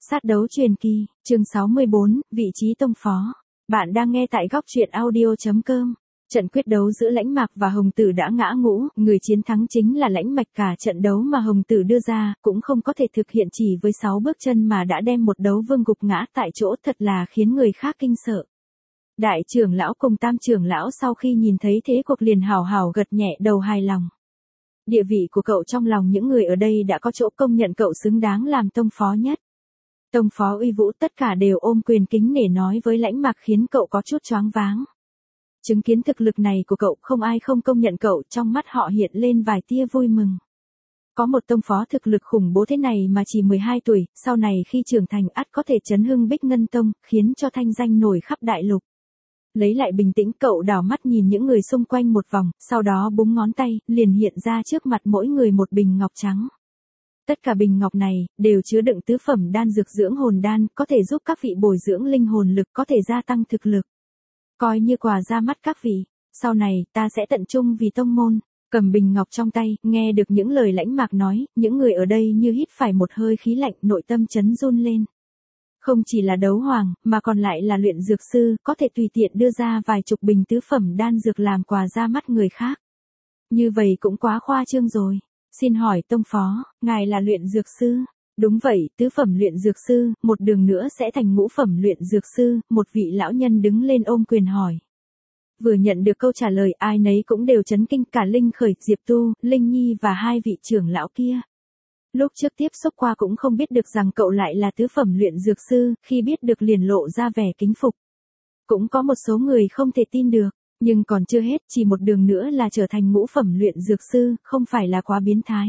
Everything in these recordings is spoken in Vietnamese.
Sát đấu truyền kỳ, chương 64, vị trí tông phó. Bạn đang nghe tại góc truyện audio.com. Trận quyết đấu giữa Lãnh Mạc và Hồng Tử đã ngã ngũ, người chiến thắng chính là Lãnh Mạch. Cả trận đấu mà Hồng Tử đưa ra cũng không có thể thực hiện chỉ với 6 bước chân mà đã đem một đấu vương gục ngã tại chỗ, thật là khiến người khác kinh sợ. Đại trưởng lão cùng tam trưởng lão sau khi nhìn thấy thế cuộc liền hào hào gật nhẹ đầu hài lòng. Địa vị của cậu trong lòng những người ở đây đã có chỗ công nhận cậu xứng đáng làm tông phó nhất. Tông phó uy vũ tất cả đều ôm quyền kính nể nói với Lãnh Mạc, khiến cậu có chút choáng váng. Chứng kiến thực lực này của cậu, không ai không công nhận cậu, trong mắt họ hiện lên vài tia vui mừng. Có một tông phó thực lực khủng bố thế này mà chỉ 12 tuổi, sau này khi trưởng thành ắt có thể chấn hưng Bích Ngân Tông, khiến cho thanh danh nổi khắp đại lục. Lấy lại bình tĩnh, cậu đảo mắt nhìn những người xung quanh một vòng, sau đó búng ngón tay, liền hiện ra trước mặt mỗi người một bình ngọc trắng. Tất cả bình ngọc này đều chứa đựng tứ phẩm đan dược dưỡng hồn đan, có thể giúp các vị bồi dưỡng linh hồn lực, có thể gia tăng thực lực. Coi như quà ra mắt các vị, sau này ta sẽ tận trung vì tông môn. Cầm bình ngọc trong tay, nghe được những lời Lãnh Mạc nói, những người ở đây như hít phải một hơi khí lạnh, nội tâm chấn run lên. Không chỉ là đấu hoàng, mà còn lại là luyện dược sư, có thể tùy tiện đưa ra vài chục bình tứ phẩm đan dược làm quà ra mắt người khác. Như vậy cũng quá khoa trương rồi. Xin hỏi tông phó, ngài là luyện dược sư? Đúng vậy, tứ phẩm luyện dược sư, một đường nữa sẽ thành ngũ phẩm luyện dược sư, một vị lão nhân đứng lên ôm quyền hỏi. Vừa nhận được câu trả lời, ai nấy cũng đều chấn kinh, cả Linh Khởi, Diệp Tu, Linh Nhi và hai vị trưởng lão kia. Lúc trước tiếp xúc qua cũng không biết được rằng cậu lại là tứ phẩm luyện dược sư, khi biết được liền lộ ra vẻ kính phục. Cũng có một số người không thể tin được, nhưng còn chưa hết, chỉ một đường nữa là trở thành ngũ phẩm luyện dược sư, không phải là quá biến thái.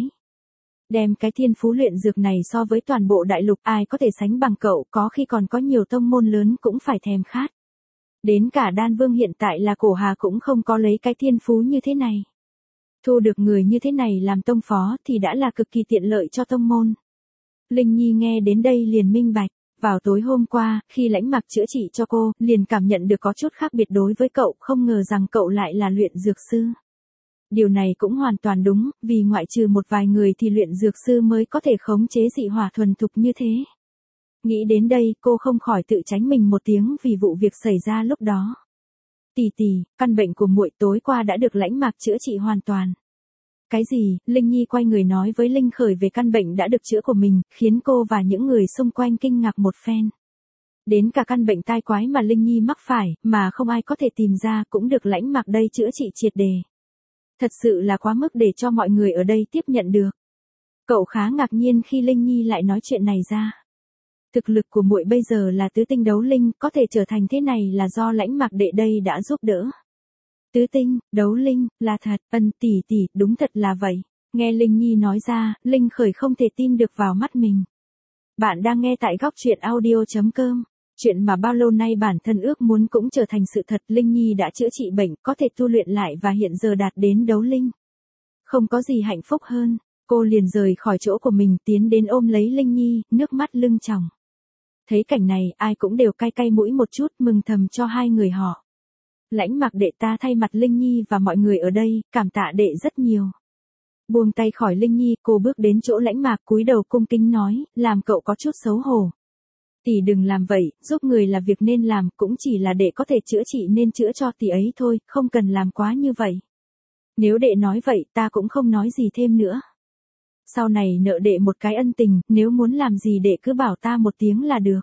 Đem cái thiên phú luyện dược này so với toàn bộ đại lục, ai có thể sánh bằng cậu, có khi còn có nhiều tông môn lớn cũng phải thèm khát. Đến cả Đan Vương hiện tại là Cổ Hà cũng không có lấy cái thiên phú như thế này. Thu được người như thế này làm tông phó thì đã là cực kỳ tiện lợi cho tông môn. Linh Nhi nghe đến đây liền minh bạch. Vào tối hôm qua, khi Lãnh Mạc chữa trị cho cô, liền cảm nhận được có chút khác biệt đối với cậu, không ngờ rằng cậu lại là luyện dược sư. Điều này cũng hoàn toàn đúng, vì ngoại trừ một vài người thì luyện dược sư mới có thể khống chế dị hỏa thuần thục như thế. Nghĩ đến đây, cô không khỏi tự tránh mình một tiếng vì vụ việc xảy ra lúc đó. Tỷ tỷ, căn bệnh của muội tối qua đã được Lãnh Mạc chữa trị hoàn toàn. Cái gì? Linh Nhi quay người nói với Linh Khởi về căn bệnh đã được chữa của mình, khiến cô và những người xung quanh kinh ngạc một phen. Đến cả căn bệnh tai quái mà Linh Nhi mắc phải, mà không ai có thể tìm ra, cũng được Lãnh Mạc đây chữa trị triệt đề. Thật sự là quá mức để cho mọi người ở đây tiếp nhận được. Cậu khá ngạc nhiên khi Linh Nhi lại nói chuyện này ra. Thực lực của muội bây giờ là tứ tinh đấu linh, có thể trở thành thế này là do Lãnh Mạc đệ đây đã giúp đỡ. Tứ tinh, đấu linh, là thật, tỷ tỷ, đúng thật là vậy. Nghe Linh Nhi nói ra, Linh Khởi không thể tin được vào mắt mình. Bạn đang nghe tại góc truyện audio.com. Chuyện mà bao lâu nay bản thân ước muốn cũng trở thành sự thật, Linh Nhi đã chữa trị bệnh, có thể tu luyện lại và hiện giờ đạt đến đấu linh. Không có gì hạnh phúc hơn, cô liền rời khỏi chỗ của mình tiến đến ôm lấy Linh Nhi, nước mắt lưng tròng. Thấy cảnh này, ai cũng đều cay cay mũi một chút, mừng thầm cho hai người họ. Lãnh Mạc đệ ta thay mặt Linh Nhi và mọi người ở đây, cảm tạ đệ rất nhiều. Buông tay khỏi Linh Nhi, cô bước đến chỗ Lãnh Mạc cúi đầu cung kính nói, làm cậu có chút xấu hổ. Tỷ đừng làm vậy, giúp người là việc nên làm, cũng chỉ là đệ có thể chữa trị nên chữa cho tỷ ấy thôi, không cần làm quá như vậy. Nếu đệ nói vậy, ta cũng không nói gì thêm nữa. Sau này nợ đệ một cái ân tình, nếu muốn làm gì đệ cứ bảo ta một tiếng là được.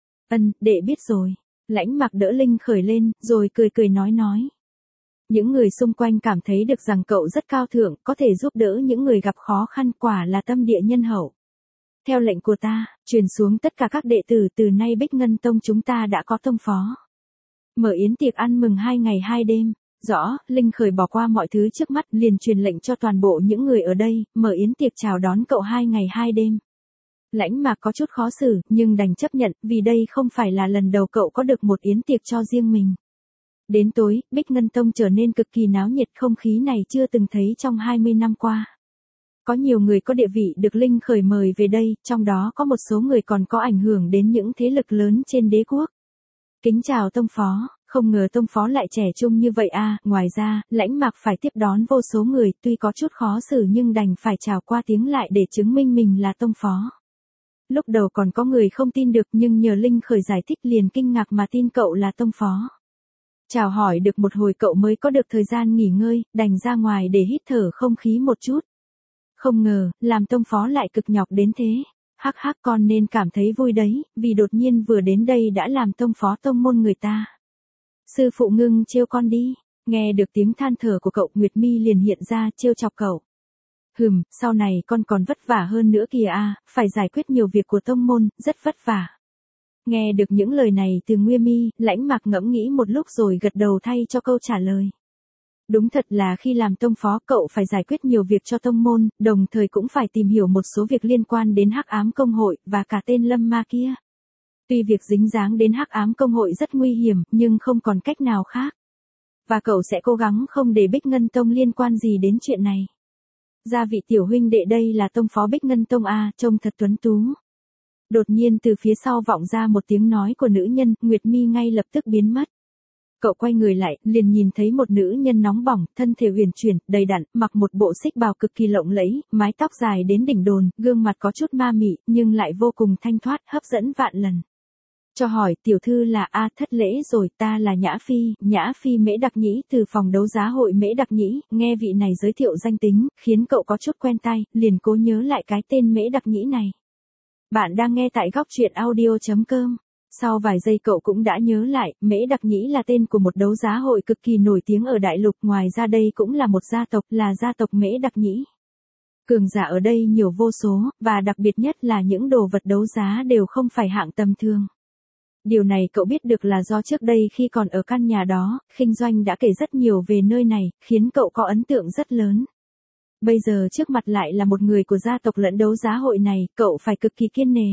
Đệ biết rồi. Lãnh Mạc đỡ Linh Khởi lên, rồi cười cười nói. Những người xung quanh cảm thấy được rằng cậu rất cao thượng, có thể giúp đỡ những người gặp khó khăn, quả là tâm địa nhân hậu. Theo lệnh của ta, truyền xuống tất cả các đệ tử, từ nay Bích Ngân Tông chúng ta đã có tông phó. Mở yến tiệc ăn mừng 2 ngày 2 đêm. Rõ, Linh Khởi bỏ qua mọi thứ trước mắt, liền truyền lệnh cho toàn bộ những người ở đây, mở yến tiệc chào đón cậu 2 ngày 2 đêm. Lãnh Mạc có chút khó xử, nhưng đành chấp nhận, vì đây không phải là lần đầu cậu có được một yến tiệc cho riêng mình. Đến tối, Bích Ngân Tông trở nên cực kỳ náo nhiệt, không khí này chưa từng thấy trong 20 năm qua. Có nhiều người có địa vị được Linh Khởi mời về đây, trong đó có một số người còn có ảnh hưởng đến những thế lực lớn trên đế quốc. Kính chào tông phó, không ngờ tông phó lại trẻ trung như vậy à, ngoài ra, Lãnh Mạc phải tiếp đón vô số người, tuy có chút khó xử nhưng đành phải chào qua tiếng lại để chứng minh mình là tông phó. Lúc đầu còn có người không tin được nhưng nhờ Linh Khởi giải thích liền kinh ngạc mà tin cậu là tông phó. Chào hỏi được một hồi cậu mới có được thời gian nghỉ ngơi, đành ra ngoài để hít thở không khí một chút. Không ngờ, làm tông phó lại cực nhọc đến thế. Hắc hắc, con nên cảm thấy vui đấy, vì đột nhiên vừa đến đây đã làm tông phó tông môn người ta. Sư phụ ngưng trêu con đi. Nghe được tiếng than thở của cậu, Nguyệt Mi liền hiện ra trêu chọc cậu. Sau này con còn vất vả hơn nữa kìa à, phải giải quyết nhiều việc của tông môn, rất vất vả. Nghe được những lời này từ Nguy Mi, Lãnh Mạc ngẫm nghĩ một lúc rồi gật đầu thay cho câu trả lời. Đúng thật là khi làm tông phó cậu phải giải quyết nhiều việc cho tông môn, đồng thời cũng phải tìm hiểu một số việc liên quan đến Hắc Ám Công hội và cả tên Lâm Ma kia. Tuy việc dính dáng đến Hắc Ám Công hội rất nguy hiểm, nhưng không còn cách nào khác. Và cậu sẽ cố gắng không để Bích Ngân Tông liên quan gì đến chuyện này. Gia vị tiểu huynh đệ đây là tông phó Bích Ngân Tông à, trông thật tuấn tú. Đột nhiên từ phía sau vọng ra một tiếng nói của nữ nhân, Nguyệt Mi ngay lập tức biến mất. Cậu quay người lại, liền nhìn thấy một nữ nhân nóng bỏng, thân thể huyền chuyển, đầy đặn, mặc một bộ xích bào cực kỳ lộng lẫy, mái tóc dài đến đỉnh đồn, gương mặt có chút ma mị, nhưng lại vô cùng thanh thoát, hấp dẫn vạn lần. Cho hỏi, tiểu thư là thất lễ rồi, ta là Nhã Phi Mễ Đặc Nhĩ từ phòng đấu giá hội Mễ Đặc Nhĩ. Nghe vị này giới thiệu danh tính, khiến cậu có chút quen tai, liền cố nhớ lại cái tên Mễ Đặc Nhĩ này. Bạn đang nghe tại góc truyện audio.com. Sau vài giây cậu cũng đã nhớ lại, Mễ Đặc Nhĩ là tên của một đấu giá hội cực kỳ nổi tiếng ở đại lục, ngoài ra đây cũng là một gia tộc, là gia tộc Mễ Đặc Nhĩ. Cường giả ở đây nhiều vô số, và đặc biệt nhất là những đồ vật đấu giá đều không phải hạng tầm thường. Điều này cậu biết được là do trước đây khi còn ở căn nhà đó, Khinh Doanh đã kể rất nhiều về nơi này, khiến cậu có ấn tượng rất lớn. Bây giờ trước mặt lại là một người của gia tộc lẫn đấu giá hội này, cậu phải cực kỳ kiên nề.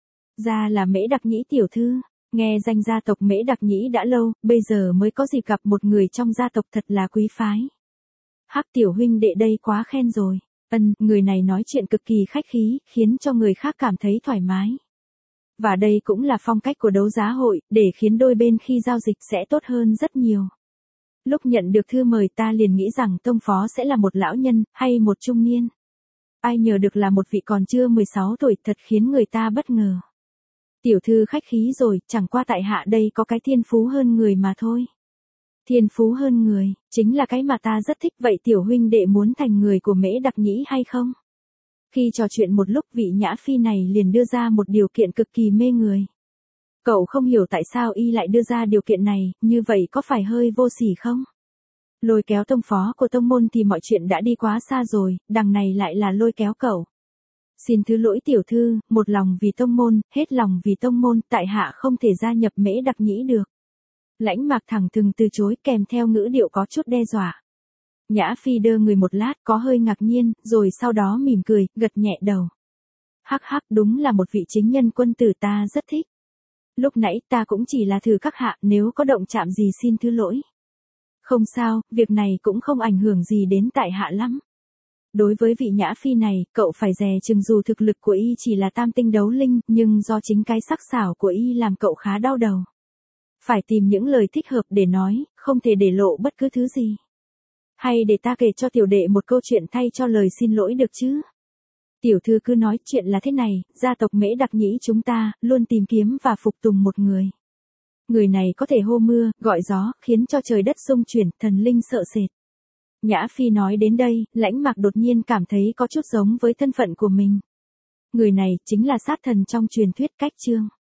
Ra là Mễ Đặc Nhĩ tiểu thư, nghe danh gia tộc Mễ Đặc Nhĩ đã lâu, bây giờ mới có dịp gặp một người trong gia tộc thật là quý phái. Hắc tiểu huynh đệ đây quá khen rồi. Người này nói chuyện cực kỳ khách khí, khiến cho người khác cảm thấy thoải mái. Và đây cũng là phong cách của đấu giá hội, để khiến đôi bên khi giao dịch sẽ tốt hơn rất nhiều. Lúc nhận được thư mời ta liền nghĩ rằng tông phó sẽ là một lão nhân, hay một trung niên. Ai ngờ được là một vị còn chưa 16 tuổi, thật khiến người ta bất ngờ. Tiểu thư khách khí rồi, chẳng qua tại hạ đây có cái thiên phú hơn người mà thôi. Thiên phú hơn người, chính là cái mà ta rất thích, vậy tiểu huynh đệ muốn thành người của Mễ Đặc Nhĩ hay không? Khi trò chuyện một lúc, vị Nhã Phi này liền đưa ra một điều kiện cực kỳ mê người. Cậu không hiểu tại sao y lại đưa ra điều kiện này, như vậy có phải hơi vô sỉ không? Lôi kéo tông phó của tông môn thì mọi chuyện đã đi quá xa rồi, đằng này lại là lôi kéo cậu. Xin thứ lỗi tiểu thư, một lòng vì tông môn, hết lòng vì tông môn, tại hạ không thể gia nhập Mễ Đặc Nhĩ được. Lãnh Mạc thẳng thừng từ chối, kèm theo ngữ điệu có chút đe dọa. Nhã Phi đơ người một lát, có hơi ngạc nhiên, rồi sau đó mỉm cười, gật nhẹ đầu. Hắc hắc, đúng là một vị chính nhân quân tử, ta rất thích. Lúc nãy ta cũng chỉ là thử các hạ, nếu có động chạm gì xin thứ lỗi. Không sao, việc này cũng không ảnh hưởng gì đến tại hạ lắm. Đối với vị Nhã Phi này, cậu phải dè chừng, dù thực lực của y chỉ là tam tinh đấu linh, nhưng do chính cái sắc sảo của y làm cậu khá đau đầu. Phải tìm những lời thích hợp để nói, không thể để lộ bất cứ thứ gì. Hay để ta kể cho tiểu đệ một câu chuyện thay cho lời xin lỗi được chứ? Tiểu thư cứ nói, chuyện là thế này, gia tộc Mễ Đặc Nhĩ chúng ta luôn tìm kiếm và phục tùng một người. Người này có thể hô mưa, gọi gió, khiến cho trời đất xung chuyển, thần linh sợ sệt. Nhã Phi nói đến đây, Lãnh Mạc đột nhiên cảm thấy có chút giống với thân phận của mình. Người này chính là sát thần trong truyền thuyết Cách Chương.